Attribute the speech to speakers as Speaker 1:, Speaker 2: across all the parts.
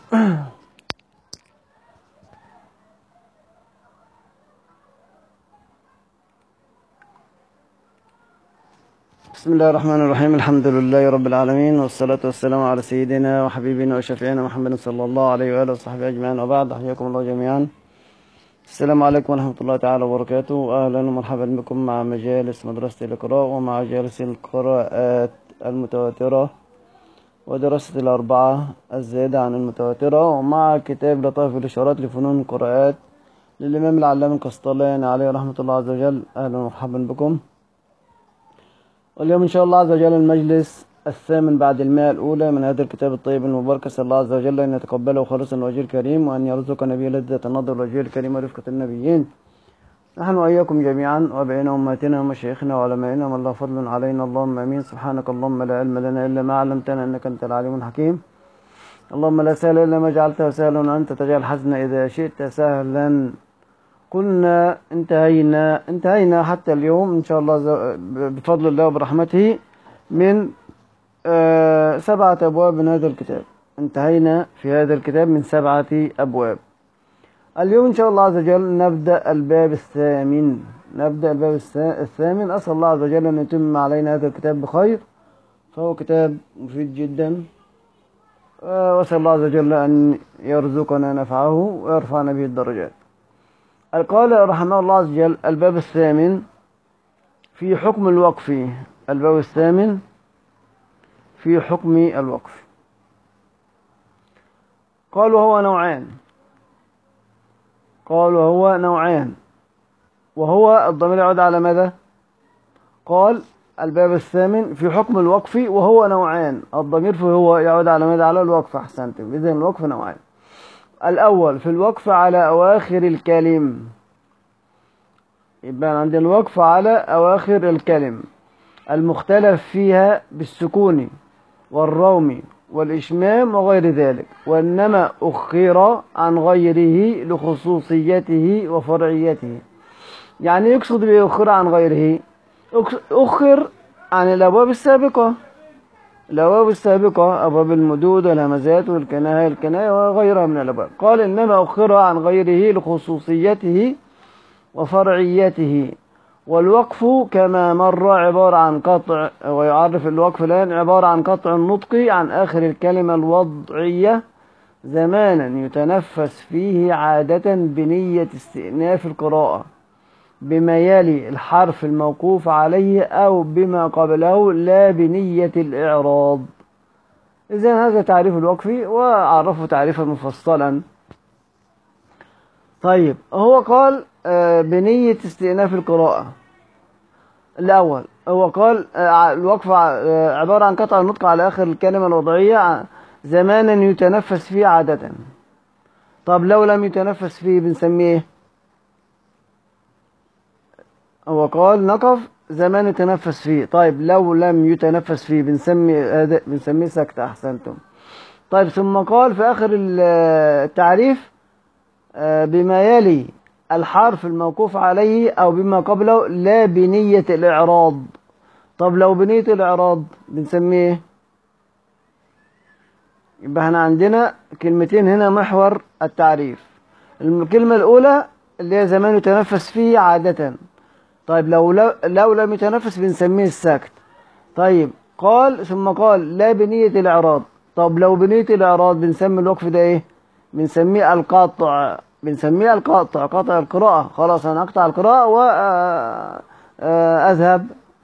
Speaker 1: بسم الله الرحمن الرحيم. الحمد لله رب العالمين، والصلاة والسلام على سيدنا وحبيبنا وشفيعنا محمد صلى الله عليه وآله وصحبه أجمعين، وبعد. حياكم الله جميعا. السلام عليكم ورحمة الله تعالى وبركاته. أهلا ومرحبا بكم مع مجالس مدرسة القراءة ومع جالس القراءات المتواترة ودراسة الأربعة الزائدة عن المتواترة، ومع كتاب لطائف الإشارات لفنون القراءات للإمام العلامة القسطلاني عليه رحمة الله عز وجل. أهلا ومرحبا بكم. واليوم إن شاء الله عز وجل المجلس الثامن بعد 100 الأولى من هذا الكتاب الطيب المبارك. أسأل الله عز وجل أن يتقبله خالصا وأجير كريم، وأن يرزقنا به لذة النظر وأجير الكريم ورفقة النبيين، نحن وإياكم جميعا، وبين أمهاتنا ومشايخنا وعلمائنا ومن الله فضل علينا. اللهم آمين. سبحانك اللهم لا علم لنا إلا ما علمتنا إنك أنت العليم الحكيم. اللهم لا سهل إلا ما جعلته سهلا، وأنت تجعل الحزن إذا شئت سهلا. كنا انتهينا حتى اليوم إن شاء الله بفضل الله وبرحمته من 7 أبواب من هذا الكتاب. انتهينا في هذا الكتاب من 7 أبواب. اليوم إن شاء الله عز وجل نبدأ الباب الثامن. أسأل الله عز وجل أن يتم علينا هذا الكتاب بخير، فهو كتاب مفيد جدا، وأسأل الله عز وجل أن يرزقنا نفعه ويرفعنا به الدرجات. قال رحمه الله عز وجل: الباب الثامن في حكم الوقف. الباب الثامن في حكم الوقف. قالوا هو نوعان. وهو الضمير يعود على ماذا؟ قال الباب الثامن في حكم الوقف وهو نوعان. الضمير في هو يعود على ماذا؟ على الوقف. أحسنتم. إذن الوقف نوعان. الأول في الوقف على أواخر الكلم. يبقى عندنا الوقف على أواخر الكلم المختلف فيها بالسكون والروم والإشمام وغير ذلك، وإنما أخر عن غيره لخصوصيته وفرعيته. يعني يقصد بأخر عن غيره، أخر عن الأبواب السابقة، أبواب المدود والهمزات والكناية وغيرها من الأبواب. قال إنما أخر عن غيره لخصوصيته وفرعيته. والوقف كما مر عبارة عن قطع، ويعرف الوقف الآن عبارة عن قطع النطق عن آخر الكلمة الوضعية زمانا يتنفس فيه عادة بنية استئناف القراءة بما يلي الحرف الموقوف عليه أو بما قبله لا بنية الإعراض. إذن هذا تعريف الوقف، وعرفه تعريفا مفصلا. طيب، هو قال بنية استئناف القراءة. الأول هو قال الوقف عبارة عن قطع النطق على آخر الكلمة الوضعية زمانا يتنفس فيه عادة. طب لو لم يتنفس فيه بنسميه؟ هو قال نقف زمان يتنفس فيه. طيب لو لم يتنفس فيه بنسميه سكتة. أحسنتم. طيب ثم قال في آخر التعريف بما يلي الحرف الموقوف عليه أو بما قبله لا بنية الإعراض. طب لو بنية الإعراض بنسميه؟ يبقى احنا عندنا كلمتين هنا محور التعريف. الكلمة الأولى اللي هي زمان يتنفس فيه عادة. طيب لو لم يتنفس بنسميه الساكت. طيب ثم قال لا بنية الإعراض. طب لو بنية الإعراض بنسمي الوقف ده ايه؟ بنسميه القطع. قطع القراءة. خلاص أنا أقطع القراءة وأذهب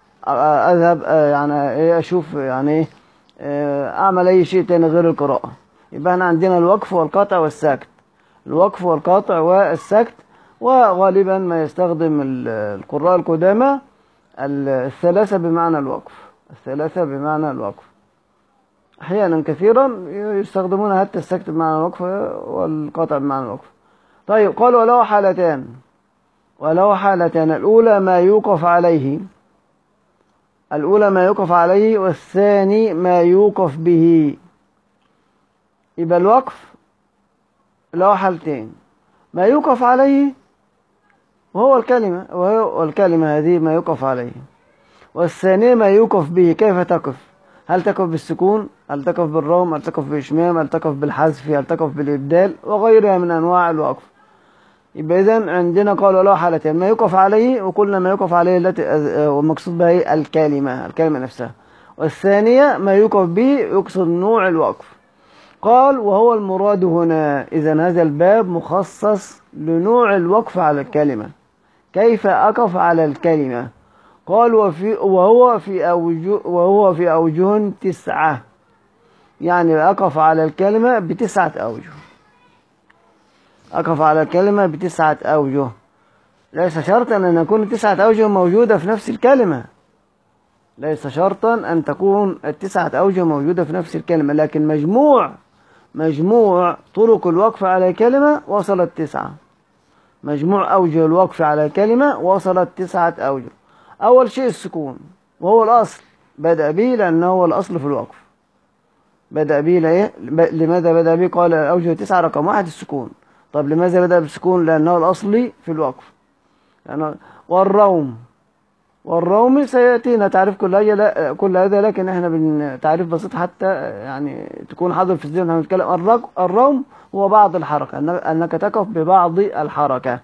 Speaker 1: يعني ايه، أشوف يعني ايه، أعمل أي شيء تاني غير القراءة. يبقى احنا عندنا الوقف والقطع والسكت. الوقف والقطع والسكت. وغالبا ما يستخدم القراء القدامى الثلاثة بمعنى الوقف. أحيانا كثيرا يستخدمون حتى السكت بمعنى الوقف والقطع بمعنى الوقف. طيب قال وله حالتان. الأولى ما يوقف عليه، والثاني ما يوقف به. يبقى الوقف له حالتين: ما يوقف عليه وهو الكلمة هذه ما يوقف عليه، والثانية ما يوقف به. كيف تقف؟ هل تقف بالسكون، هل تقف بالروم، هل تقف بالإشمام، هل تقف بالحذف، هل تقف بالإبدال وغيرها من أنواع الوقف. يبقى إذن عندنا قالوا له حالتين: ما يقف عليه، وكل ما يقف عليه التي والمقصود بها الكلمة نفسها. والثانية ما يقف به يقصد نوع الوقف. قال: وهو المراد هنا إذن هذا الباب مخصص لنوع الوقف على الكلمة. كيف أقف على الكلمة؟ قال: وهو في أوجه 9، يعني أقف على الكلمة ب9 أوجه. أقف على الكلمة ب9 أوجه، ليس شرطا أن يكون 9 أوجه موجودة في نفس الكلمة، ليس شرطا أن تكون 9 أوجه موجودة في نفس الكلمة، لكن مجموع طرق الوقف على كلمة وصلت 9. مجموع أوجه الوقف على كلمة وصلت 9 أوجه. أول شيء السكون، وهو الأصل، بدأ به لأنه هو الأصل في الوقف. بدأ به لماذا بدأ به؟ قال أوجه 9 رقم 1 السكون. طب لماذا بدأ بالسكون؟ لأنه الأصلي في الوقف. والروم سيأتينا تعريف كل هذا، لكن احنا تعريف بسيط حتى يعني تكون حاضر في الذهن. هنتكلم الروم هو بعض الحركة، أنك تقف ببعض الحركة.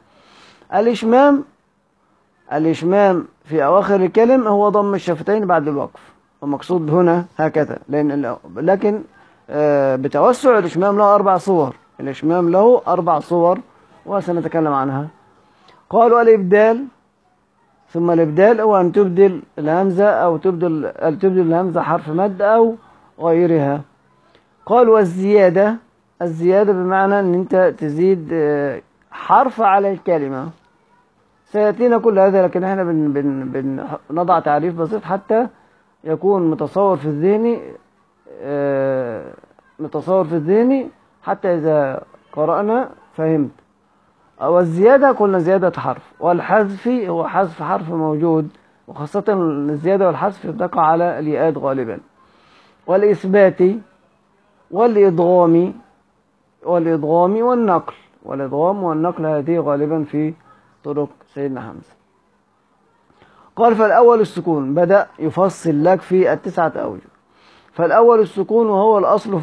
Speaker 1: الإشمام في أواخر الكلم هو ضم الشفتين بعد الوقف، والمقصود هنا هكذا، لكن بتوسع الإشمام له 4 صور. الإشمام له 4 صور وسنتكلم عنها. قالوا الإبدال، ثم الإبدال هو أن تبدل الهمزة أو تبدل الهمزة حرف مد أو غيرها. قال: والزيادة، الزيادة بمعنى أن أنت تزيد حرف على الكلمة. سيأتينا كل هذا، لكن احنا بنضع تعريف بسيط حتى يكون متصور في الذهن، حتى إذا قرأنا فهمت. والزيادة قلنا زيادة حرف، والحذف هو حذف حرف موجود، وخاصة الزيادة والحذف تقع على الياءات غالبا. والإثبات والإدغام والنقل هذه غالبا في طرق سيدنا حمزة. قال: فالأول السكون، بدأ يفصل لك في 9 أوجه. فالأول السكون وهو الأصل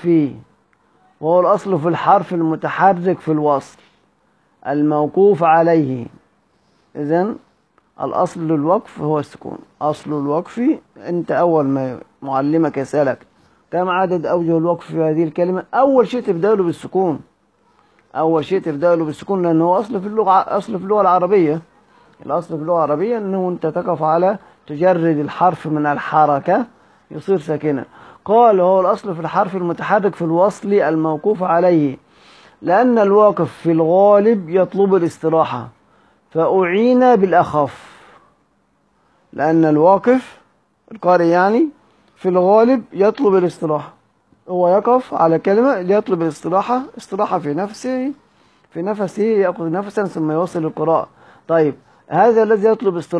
Speaker 1: في الحرف المتحرك في الوصل الموقوف عليه. إذن الأصل للوقف هو السكون. أصل الوقف، أنت أول ما معلمك يسألك كم عدد أوجه الوقف في هذه الكلمة، أول شيء تبدأ له بالسكون، لأنه أصل في اللغة العربية. الأصل في اللغة العربية أنه أنت تقف على تجرد الحرف من الحركة يصير ساكنا. قال: هو الأصل في الحرف المتحرك في الوصل الموقوف عليه، لأن الواقف في الغالب يطلب الاستراحة فأعين بالأخف. لأن الواقف القارئ يعني في الغالب يطلب الاستراحة، هو يقف على كلمة ليطلب الاستراحة، استراحة في نفسه يأخذ نفسا ثم يوصل القراءة. طيب هذا الذي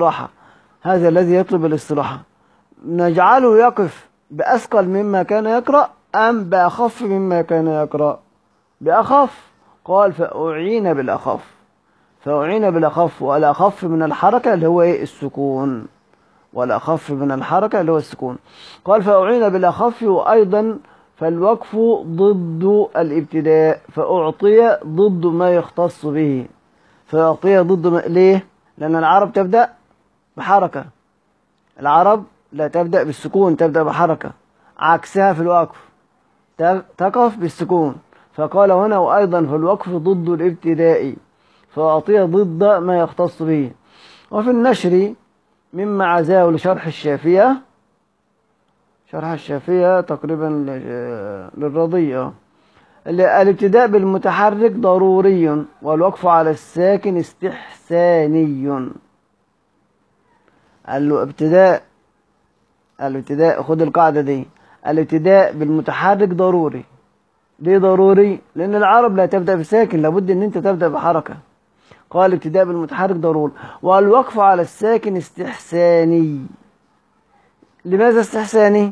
Speaker 1: يطلب الاستراحة نجعله يقف بأثقل مما كان يقرأ أم بأخف مما كان يقرأ؟ بأخف. قال: فأعين بالأخف، والأخف من الحركة اللي هو السكون، قال: فأعين بالأخف. وأيضا فالوقف ضد الابتداء، فأعطي ضد ما يختص به. ليه؟ لأن العرب تبدأ بحركة، العرب لا تبدأ بالسكون، تبدأ بحركة، عكسها في الوقف تقف بالسكون. فقال هنا: وأيضا في الوقف ضد الابتداء، فأعطي ضد ما يختص به. وفي النشر مما عزاه لشرح الشافية تقريبا للرضية: الابتداء بالمتحرك ضروري، والوقف على الساكن استحساني. الابتداء خد القاعدة دي، الابتداء بالمتحرك ضروري. ليه ضروري؟ لأن العرب لا تبدأ بساكن، لابد أن أنت تبدأ بحركة. قال: الابتداء بالمتحرك ضروري، والوقف على الساكن استحساني. لماذا استحساني؟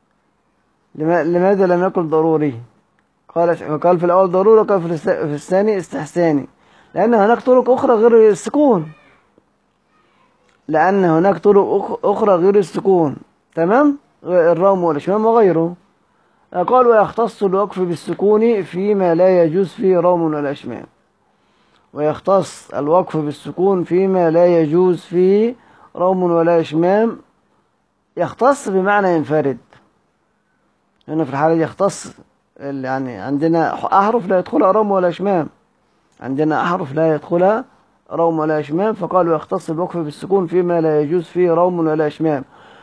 Speaker 1: لماذا لم يقل ضروري؟ قال في الأول ضروري، وقال في الثاني استحساني، لأن هناك طرق أخرى غير السكون. تمام؟ الروم والإشمام وغيره. قال ويختص الوقف بالسكون فيما لا يجوز فيه روم ولا إشمام. ويختص الوقف بالسكون فيما لا يجوز فيه روم ولا إشمام. يختص بمعنى ينفرد. هنا في الحالة دي يختص، يعني عندنا أحرف لا يدخلها روم ولا إشمام، عندنا أحرف لا يدخلها روم ولا إشمام، فقال ويختص الوقف بالسكون فيما لا يجوز فيه روم ولا إشمام،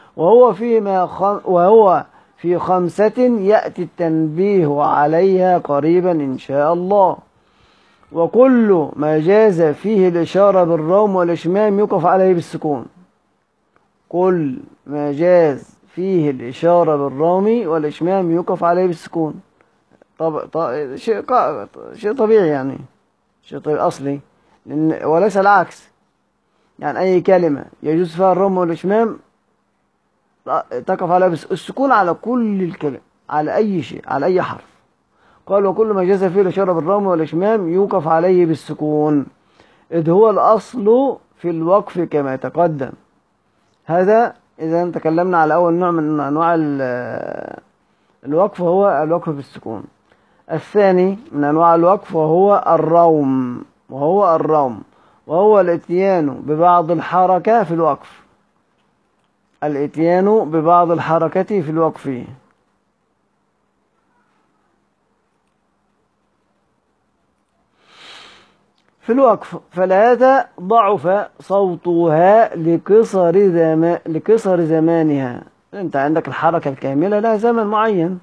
Speaker 1: وهو في 5 يأتي التنبيه عليها قريبا إن شاء الله. وكل ما جاز فيه الإشارة بالروم والإشمام يقف عليه بالسكون. كل ما جاز فيه الإشارة بالروم والإشمام يقف عليه بالسكون. شيء طبيعي، يعني شيء طبيعي أصلي، وليس العكس. يعني أي كلمة يجوز فيها الروم والإشمام تقف على السكون على كل الكلمة، على أي شيء، على أي حرف. قال وكل ما جاز فيه الإشارة بالروم والإشمام يوقف عليه بالسكون، إذ هو الأصل في الوقف كما تقدم. هذا إذا تكلمنا على أول نوع من أنواع الوقف، هو الوقف بالسكون. الثاني من أنواع الوقف وهو الروم، وهو الإتيان ببعض الحركة في الوقف. الإتيان ببعض الحركة في الوقف. في الوقف فلهذا ضعف صوتها لقصر زمانها. أنت عندك الحركة الكاملة لها زمن معين،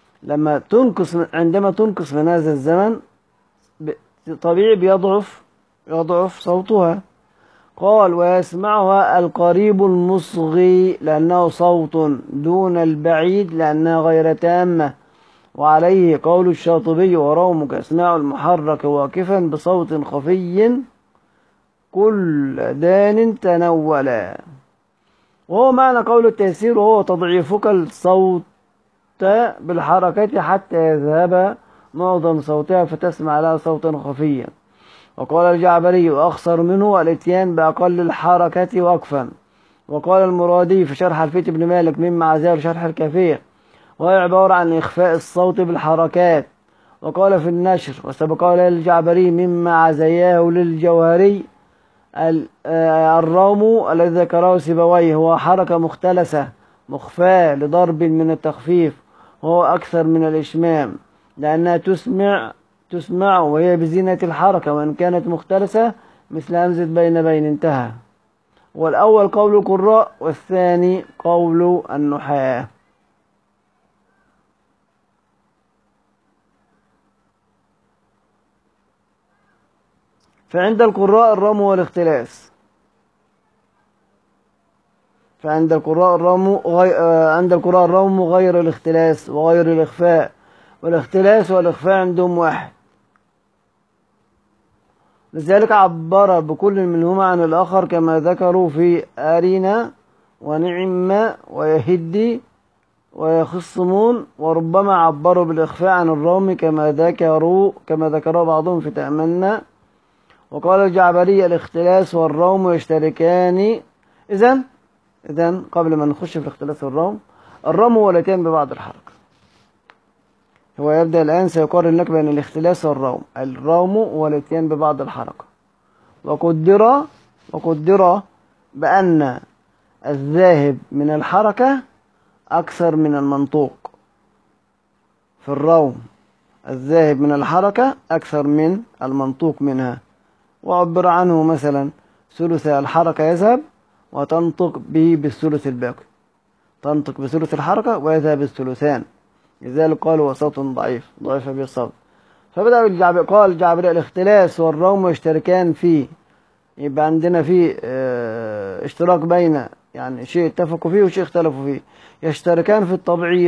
Speaker 1: عندما تنقص من هذا الزمن طبيعي يضعف صوتها. قال ويسمعها القريب المصغي لأنه صوت دون البعيد لأنها غير تامة. وعليه قول الشاطبي ورومك اسماع المحرك واقفا بصوت خفي كل دان تنولا. وهو معنى قول التيسير، وهو تضعيفك الصوت بالحركة حتى يذهب معظم صوتها فتسمع لها صوتا خفيا. وقال الجعبري أخصر منه الاتيان بأقل الحركة وقفا. وقال المرادي في شرح الفيت بن مالك مما عزاه شرح الكافية، وهي عبارة عن إخفاء الصوت بالحركات. وقال في النشر وسبق له الجعبري مما عزياه للجوهري الروم الذي ذكره سيبويه هو حركة مختلسة مخفاة لضرب من التخفيف، وهو أكثر من الإشمام لأنها تسمع وهي بزينة الحركة، وإن كانت مختلسة مثل همزة بين انتهى. والأول قول القراء والثاني قول النحاة. فعند القراء الرم والاختلاس. عند القراء الرم غير الاختلاس وغير الإخفاء، والاختلاس والإخفاء عندهم واحد. لذلك عبر بكل منهما عن الآخر كما ذكروا في أرينا ونعم ويهدي ويخصمون. وربما عبروا بالإخفاء عن الروم كما ذكروا بعضهم في تأمنا. وقال الجعبري الاختلاس والروم يشتركان. إذن قبل ما نخش في الاختلاس والروم، الروم هو الاتيان ببعض الحركة. هو يبدأ الآن سيقارن لك بين الاختلاس والروم. الروم هو الاتيان ببعض الحركة، وقدر بأن الذاهب من الحركة أكثر من المنطوق. في الروم الذاهب من الحركة أكثر من المنطوق منها، وعبر عنه مثلا ثلث الحركة يذهب وتنطق به بالثلث الباقي، تنطق بثلث الحركة ويذهب الثلثان، لذلك قالوا وصوت ضعيف به الصوت. فبدأ قال الجعبري الاختلاس والروم يشتركان فيه. يبقى عندنا فيه اشتراك بين يعني شيء اتفقوا فيه وشيء اختلفوا فيه. يشتركان في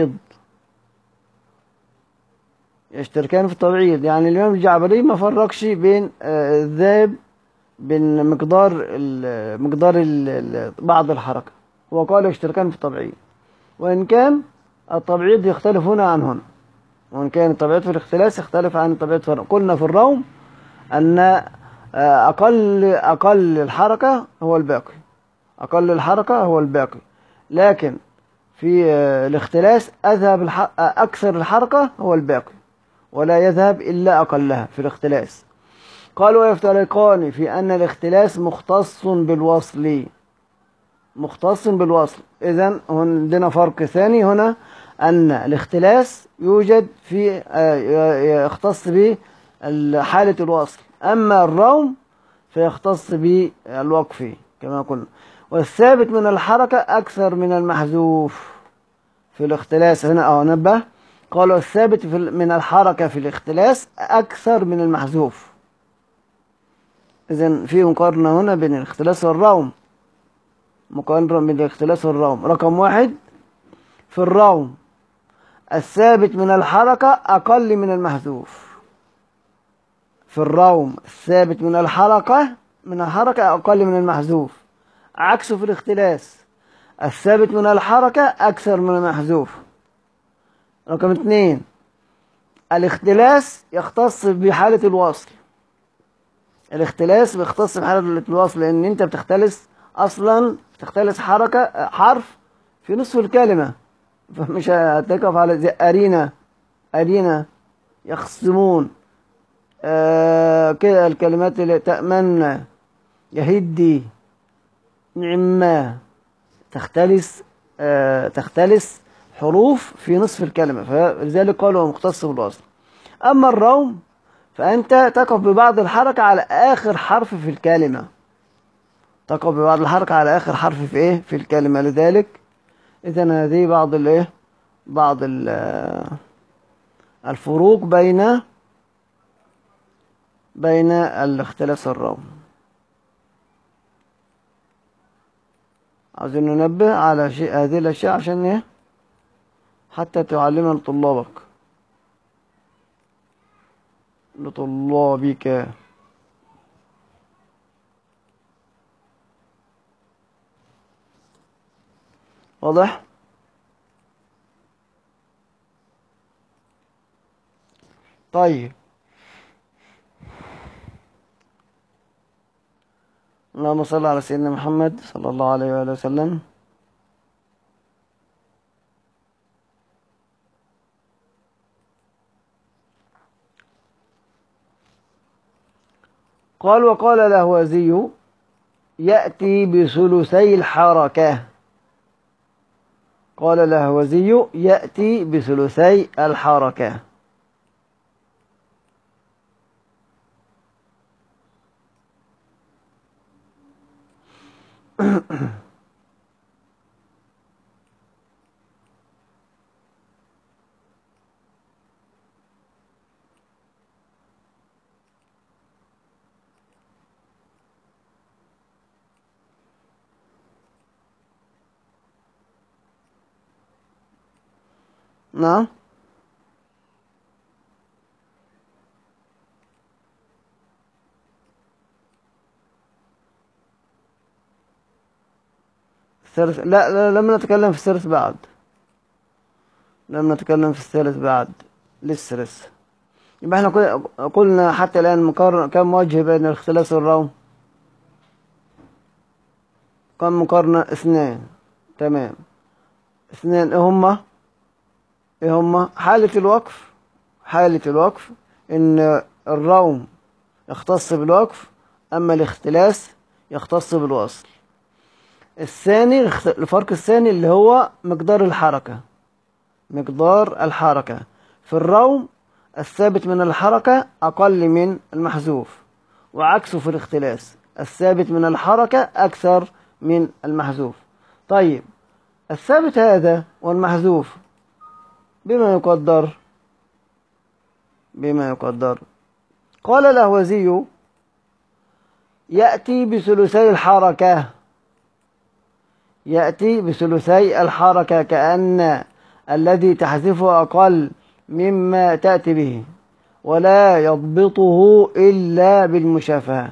Speaker 1: التبعيض، يعني الإمام الجعبري ما فرقش بين الذهب بين مقدار بعض الحركة، هو قال يشتركان في التبعيض، وإن كان التبعيض يختلف هنا عن هنا، وإن كان التبعيض في الاختلاس يختلف عن التبعيض في الروم. قلنا في الروم أن أقل الحركة هو الباقي، لكن في الاختلاس أذهب أكثر الحركة هو الباقي، ولا يذهب إلا أقلها في الاختلاس. قال ويفترقان في أن الاختلاس مختص بالوصل. مختص بالوصل. إذن عندنا فرق ثاني هنا، أن الاختلاس يوجد في يختص بحالة الوصل، أما الروم فيختص بالوقف كما قلنا. والثابت من الحركة أكثر من المحذوف في الاختلاس. هنا نبه، قالوا الثابت من الحركة في الاختلاس أكثر من المحذوف. إذن في مقارنة هنا بين الاختلاس والروم، مقارنة بين الاختلاس والروم. رقم 1، في الروم الثابت من الحركة أقل من المحذوف. في الروم الثابت من الحركة أقل من المحذوف، عكسه في الاختلاس الثابت من الحركة أكثر من المحذوف. رقم 2، الاختلاس يختص بحالة الوصل. الاختلاس بيختص بحالة الوصل، لأن أنت أصلا بتختلس حرف في نصف الكلمة، فمش هتقف على زي أرينا يخصمون كده الكلمات اللي تأمن يهدي نعما، تختلس حروف في نصف الكلمة، فلذلك قالوا مختص بالوصل. أما الروم فأنت تقف ببعض الحركة على آخر حرف في الكلمة، تقف ببعض الحركة على آخر حرف في الكلمة. لذلك إذن هذه بعض الفروق بين الاختلاس والروم. عاوزين ننبه على هذه الأشياء عشان حتى تعلمها لطلابك. واضح؟ طيب، اللهم صل على سيدنا محمد صلى الله عليه وآله وسلم. قال وقال الأهوازي يأتي بثلثي الحركة. قال الأهوازي يأتي بثلثي الحركة. نعم، الثالث لا لم نتكلم في الثالث بعد، لم نتكلم في الثالث بعد، لسه. يبقى احنا قلنا حتى الآن مقارنة كم وجه بين الاختلاس والروم؟ كم مقارنة؟ 2. تمام، 2. ايه هما؟ حالة الوقف ان الروم يختص بالوقف، اما الاختلاس يختص بالوصل. الثاني، الفرق الثاني اللي هو مقدار الحركة. في الروم الثابت من الحركة أقل من المحذوف، وعكسه في الاختلاس الثابت من الحركة أكثر من المحذوف. طيب، الثابت هذا والمحذوف بما يقدر. قال الأهوازي يأتي بثلثي الحركة، كأن الذي تحذفه أقل مما تأتي به، ولا يضبطه إلا بالمشافهة.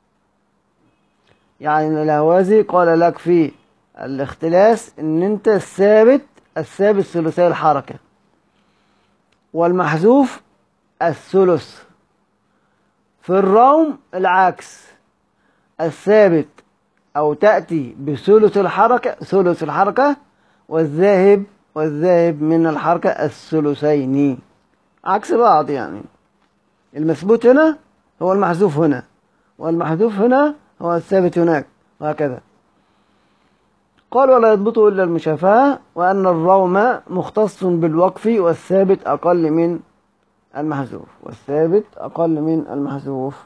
Speaker 1: يعني الأهوازي قال لك في الاختلاس ان انت الثابت ثلثي الحركة، والمحذوف الثلث. في الروم العكس، الثابت او تأتي بثلث الحركة والذاهب من الحركة الثلثين، عكس بعض يعني. المثبوت هنا هو المحذوف هنا، والمحذوف هنا هو الثابت هناك، وهكذا. قال ولا يضبطه إلا المشافهة، وأن الروم مختص بالوقف، والثابت أقل من المحذوف، والثابت أقل من المحذوف.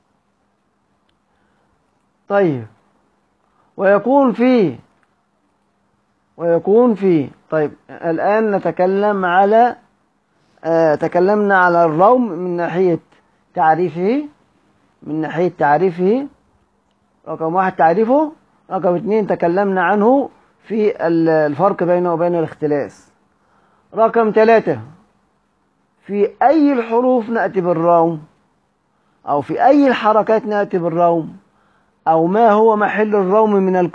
Speaker 1: طيب ويكون فيه طيب الآن نتكلم على تكلمنا على الروم من ناحية تعريفه، رقم 1 تعريفه، رقم 2 تكلمنا عنه في الفرق بينه وبين الاختلاس، رقم 3 في أي الحروف نأتي بالروم، أو في أي الحركات نأتي بالروم، أو ما هو محل الروم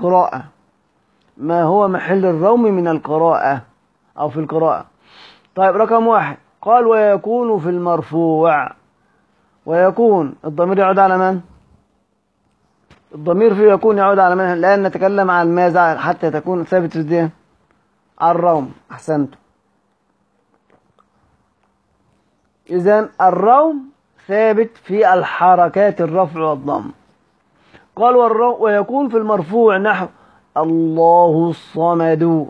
Speaker 1: من القراءة، أو في القراءة. طيب رقم 1 قال ويكون في المرفوع، ويكون الضمير يعود على من؟ الضمير في يكون يعود على من؟ الآن نتكلم عن ماذا حتى تكون ثابت في الذهن؟ الروم. أحسنت. إذن الروم ثابت في الحركات الرفع والضم. قال ويكون في المرفوع نحو الله الصمد.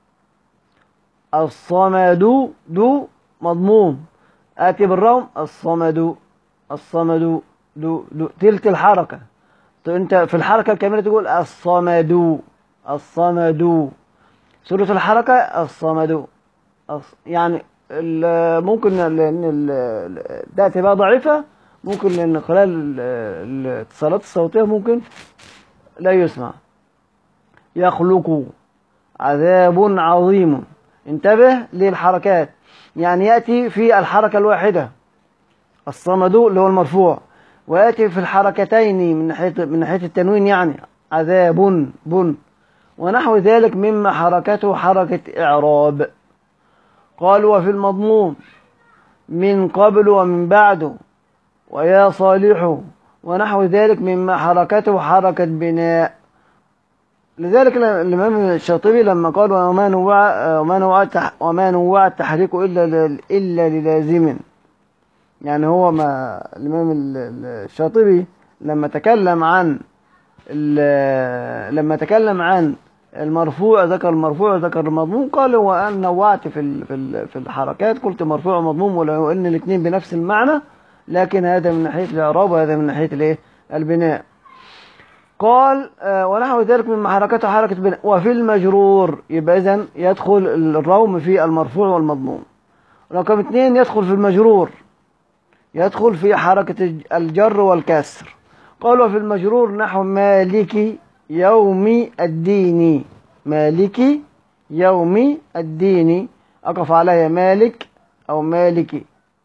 Speaker 1: الصمد دو مضموم، آتي بالروم الصمد دو تلك الحركة. انت في الحركة الكاملة تقول الصمد سورة الحركة الصمد. يعني ممكن لأن ده تبقى ضعيفة، ممكن لأن خلال الاتصالات الصوتية ممكن لا يسمع. يخلق عذاب عظيم. انتبه للحركات، يعني يأتي في الحركة الواحدة الصمد اللي هو المرفوع، ويأتي في الحركتين من ناحية التنوين، يعني عذاب بن ونحو ذلك مما حركته حركة إعراب. قال وفي المضموم من قبل ومن بعد ويا صالح ونحو ذلك مما حركته حركة بناء. لذلك الإمام الشاطبي لما قال وما نوع التحريك إلا للازم، يعني هو ما الإمام الشاطبي لما تكلم عن المرفوع ذكر المرفوع وذكر المضموم، قال وأن نوعت في الحركات، قلت مرفوع ومضموم، ولو أن الاثنين بنفس المعنى، لكن هذا من ناحية الإعراب وهذا من ناحية البناء. قال ونحو ذلك من حركته حركة بناء. وفي المجرور يبقى إذن يدخل الروم في المرفوع والمضموم. رقم 2 يدخل في المجرور، يدخل في حركة الجر والكسر. قال وفي المجرور نحو مالك يوم الدين. مالك يوم الدين أقف عليها مالك أو مالكي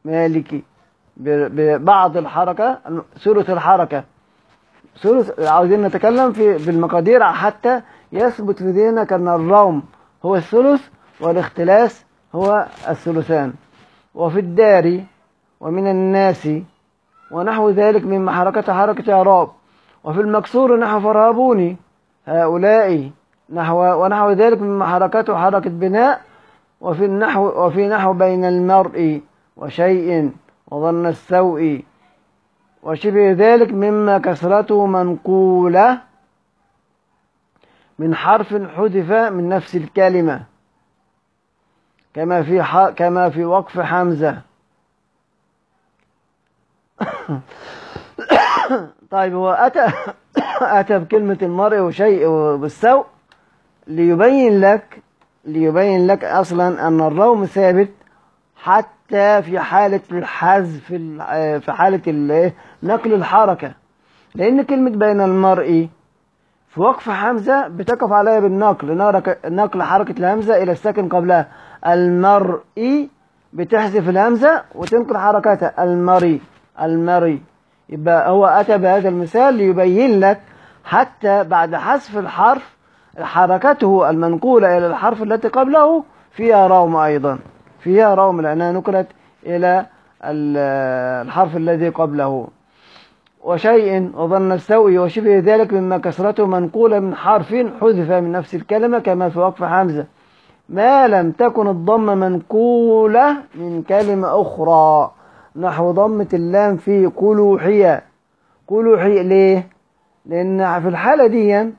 Speaker 1: ببعض الحركة، ثلث الحركة، عاوزين نتكلم بالمقادير حتى يثبت في ذهنك أن الروم هو الثلث والاختلاس هو الثلثان. وفي الدار ومن الناس ونحو ذلك مما حركته حركة إعراب. وفي المكسور نحو فرهبوني هؤلاء ونحو ذلك مما حركته حركة بناء. وفي نحو بين المرء وشيء وظن السوء وشبه ذلك مما كسرته منقولة من حرف حذف من نفس الكلمة، كما في وقف حمزة. طيب هو أتى بكلمة المرء وشيء وبالسوء ليبين لك أصلا أن الروم ثابت حتى في حالة الحذف، في حالة نقل الحركة، لأن كلمة بين المرء في وقف حمزة بتقف عليها بالنقل، نقل حركة الهمزة إلى الساكن قبلها. المرء بتحذف الهمزة وتنقل حركتها المري. يبقى هو أتى بهذا المثال ليبين لك حتى بعد حذف الحرف حركته المنقولة إلى الحرف التي قبله فيها روم، أيضا فيها روم لأنها نقلت إلى الحرف الذي قبله. وشيء وظن السوء وشبه ذلك مما كسرته منقولة من حرف حذف من نفس الكلمة، كما في وقف حمزة. ما لم تكن الضمة منقولة من كلمة أخرى، نحو ضمة اللام في كلوحية. كلوحية ليه؟ لأن في الحالة دي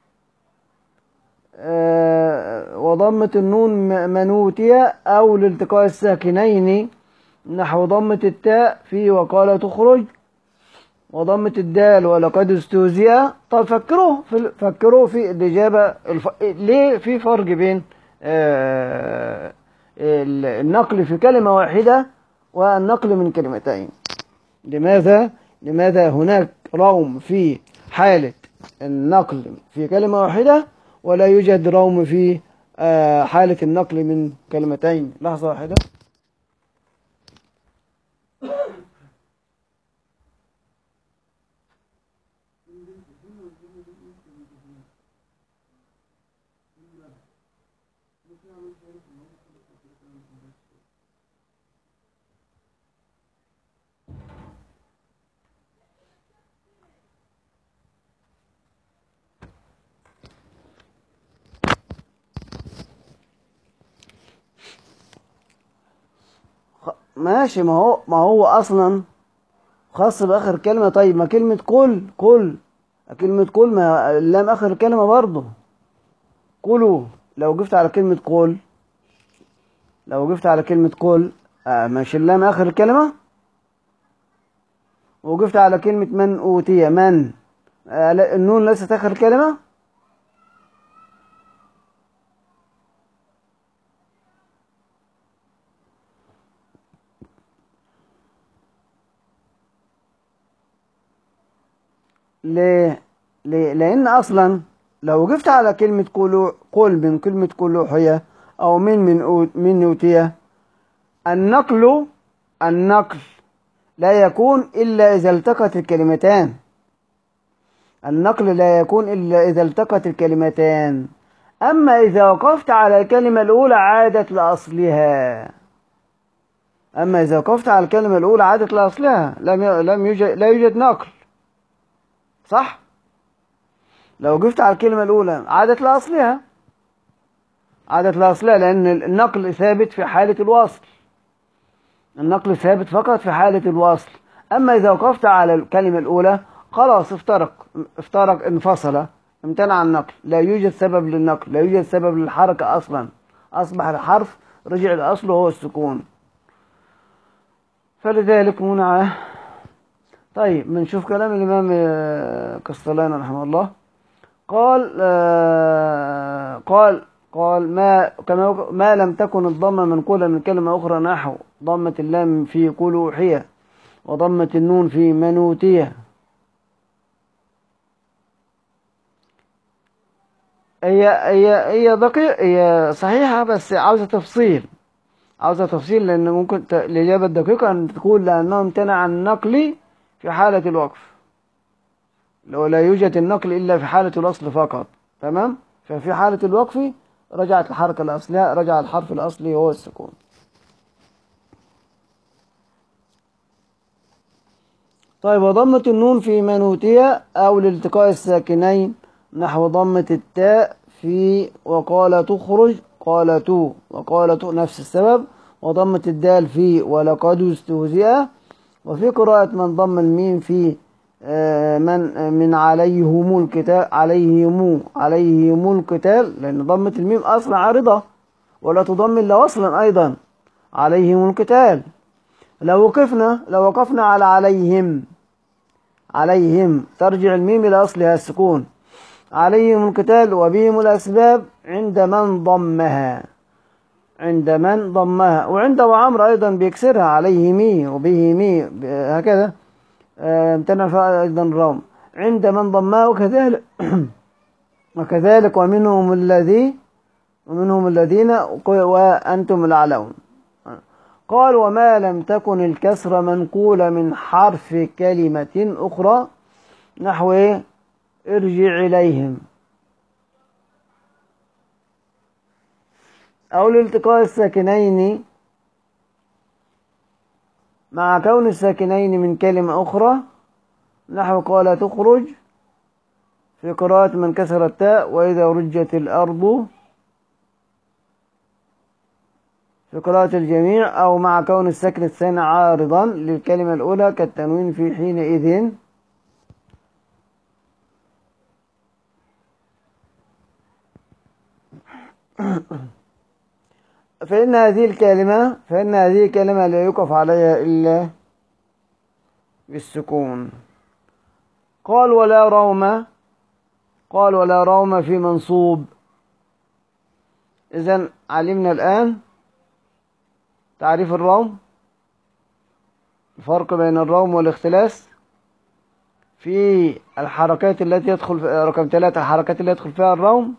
Speaker 1: وضمة النون منوتية أو لالتقاء الساكنين، نحو ضمة التاء في وقال تخرج، وضمة الدال ولقد استهزئ. طب فكروا في الإجابة ليه في فرق بين النقل في كلمة واحدة والنقل من كلمتين؟ لماذا هناك روم في حالة النقل في كلمة واحدة ولا يوجد روم في حالة النقل من كلمتين؟ لحظة واحدة. ماشي، ما هو أصلا خاص بآخر كلمة. طيب ما كلمة كل ما اللام آخر الكلمة برضه. كلوا، لو جبت على كلمة كل مش اللام آخر الكلمة، وجبت على كلمة من أوتي من النون ليست آخر الكلمة. ليه؟ لأن أصلا لو وقفت على كلمة قل من كلمة كلوحية أو من أوتية، النقل لا يكون إلا إذا التقت الكلمتان. النقل لا يكون إلا إذا التقت الكلمتان. أما إذا وقفت على الكلمة الأولى عادت لأصلها. لا يوجد نقل. صح؟ لو وقفت على الكلمة الأولى عادت لأصلها، لأن النقل ثابت في حالة الوصل. النقل ثابت فقط في حالة الوصل. أما إذا وقفت على الكلمة الأولى خلاص انفصل، امتنع النقل، لا يوجد سبب للنقل، لا يوجد سبب للحركة أصلا، أصبح الحرف رجع لأصله هو السكون، فلذلك منع. طيب بنشوف كلام الإمام كسطلاني رحمه الله. قال ما لم تكن الضمة منقولة من كلمة أخرى، نحو ضمة اللام في كلوحية وضمة النون في منوتية. هي دقيقة، هي صحيحة، بس عاوزة تفصيل لأن ممكن الإجابة الدقيقة أن تقول لأنه امتنع النقل في حالة الوقف، لو لا يوجد النقل إلا في حالة الأصل فقط. تمام؟ ففي حالة الوقف رجعت الحركة الأصلية، رجع الحرف الأصلي هو السكون. طيب وضمة النون في منوتية أو لالتقاء الساكنين، نحو ضمة التاء في وقال تخرج، وقالت نفس السبب، وضمة الدال في ولقد استهزئ. وفي قراءة من ضم الميم في من عليهم القتال، لأن ضمة الميم أصلا عارضة ولا تضم إلا وصلا أيضا، عليهم القتال. لو وقفنا على عليهم ترجع الميم إلى أصلها السكون، عليهم القتال، وبهم الأسباب عند من ضمها، وعند وعمر أيضا بيكسرها، عليه مي وبه مي هكذا، امتنع فيها أيضا الروم عند من ضمها، وكذلك ومنهم الذين وأنتم الأعلون. قال وما لم تكن الكسر منقولة من حرف كلمة أخرى، نحو ارجع إليهم، أو لالتقاء الساكنين مع كون الساكنين من كلمة أخرى، نحو قال تخرج في قراءة من كسر التاء، وإذا رجت الأرض في قراءة الجميع، أو مع كون الساكن الثاني عارضا للكلمة الأولى كالتنوين في حينئذ. فإن هذه الكلمة لا يقف عليها إلا بالسكون. قال ولا روم في منصوب. إذن علمنا الآن تعريف الروم، الفرق بين الروم والاختلاس في الحركات التي يدخل رقم 3 الحركات التي يدخل فيها الروم.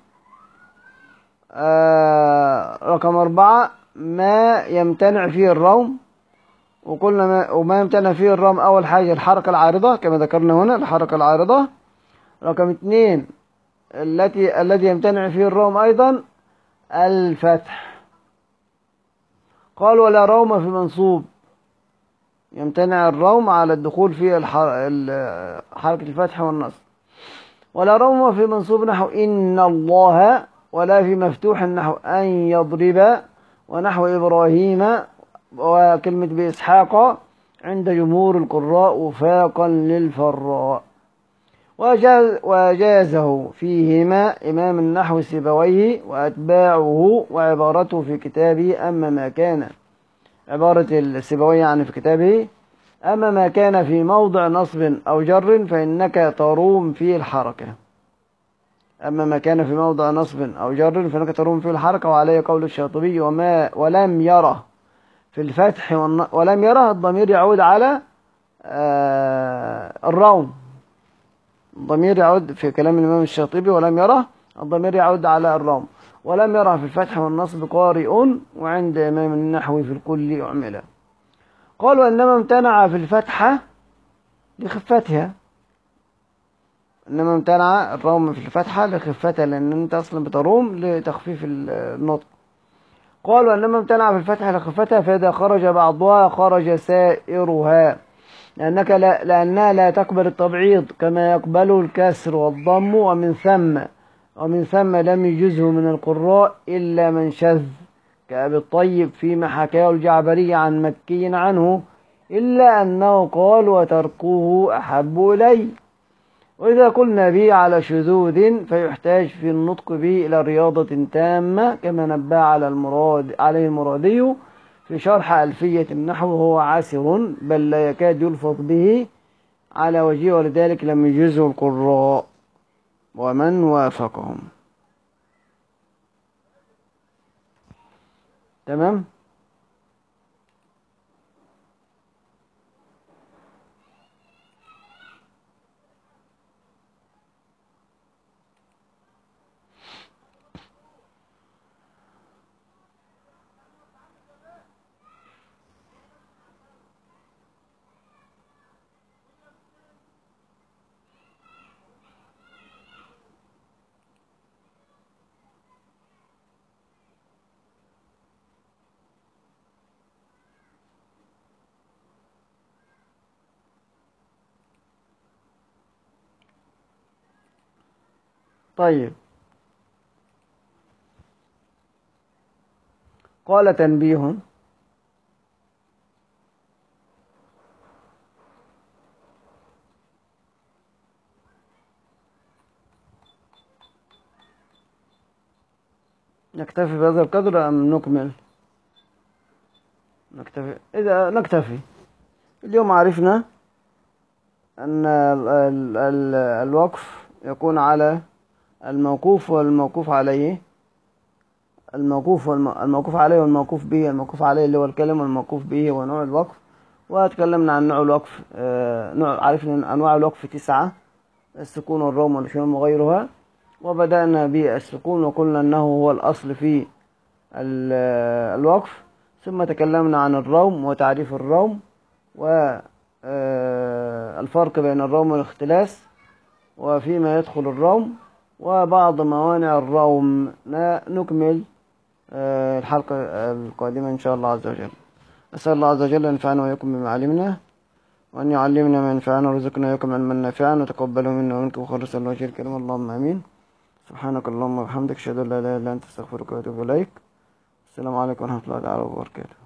Speaker 1: رقم 4 ما يمتنع فيه الروم، وما يمتنع فيه الروم أول حاجة الحركة العارضة كما ذكرنا هنا، الحركة العارضة. رقم 2 الذي يمتنع فيه الروم أيضا الفتح. قال ولا روم في منصوب، يمتنع الروم على الدخول في حركة الفتح والنصب. ولا روم في منصوب نحو إن الله، ولا في مفتوح نحو أن يضرب، ونحو إبراهيم وكلمة بإسحاق عند جمهور القراء وفاقا للفراء. وجازه فيهما إمام النحو سيبويه وأتباعه، وعبارته في كتابه أما ما كان، عبارة السيبويه يعني في كتابه، أما ما كان في موضع نصب أو جر فإنك تروم فيه الحركة. أما ما كان في موضع نصب أو جر فإنك تروم فيه الحركة. وعليه قول الشاطبي ولم يره في الفتح ولم يره الضمير يعود على الروم. الضمير يعود في كلام الإمام الشاطبي ولم يره الضمير يعود على الروم. ولم يره في الفتح والنصب قارئ، وعند إمام النحو في الكل أعمله. قال وإنما امتنع في الفتحة لخفتها، إنما امتنع الروم في الفتحة لخفتها، لأن أنت أصلا بتروم لتخفيف النطق. قال وإنما امتنع في الفتحة لخفتها، فإذا خرج بعضها خرج سائرها، لأنها لا تقبل التبعيض كما يقبل الكسر والضم. ومن ثم لم يجزه من القراء إلا من شذ كأبي الطيب فيما حكاه الجعبري عن مكي عنه، إلا أنه قال وتركه أحب إلي. وإذا قلنا به على شذوذ فيحتاج في النطق به إلى رياضة تامة كما نبه عليه المرادي في شرح ألفية النحو، وهو عسر بل لا يكاد يلفظ به على وجهه، ولذلك لم يجزه القراء ومن وافقهم. تمام. طيب، قال تنبيه: نكتفي بهذا القدر أم نكمل؟ نكتفي. إذا نكتفي اليوم عرفنا أن الوقف يكون على الموقوف والموقوف عليه، الموقوف عليه والموقوف به. الموقوف عليه اللي هو الكلمة، والموقوف به هو نوع الوقف. وتكلمنا عن نوع الوقف، عرفنا أنواع الوقف 9: السكون والروم والإشمام وغيرها. وبدأنا بالسكون وقلنا أنه هو الأصل في الوقف. ثم تكلمنا عن الروم وتعريف الروم والفرق بين الروم والاختلاس وفيما يدخل الروم وبعض موانع الروم. نكمل الحلقة القادمة إن شاء الله عز وجل. أسأل الله عز وجل أن ينفعنا وإياكم بما علمنا، وأن يعلمنا ما ينفعنا، ويرزقنا وإياكم علما نافعا، وتقبله منا ومنكم خالصا لوجه الكريم. اللهم آمين. سبحانك اللهم وبحمدك، أشهد أن لا إله إلا أنت، أستغفرك وأتوب إليك. السلام عليكم ورحمة الله تعالى وبركاته.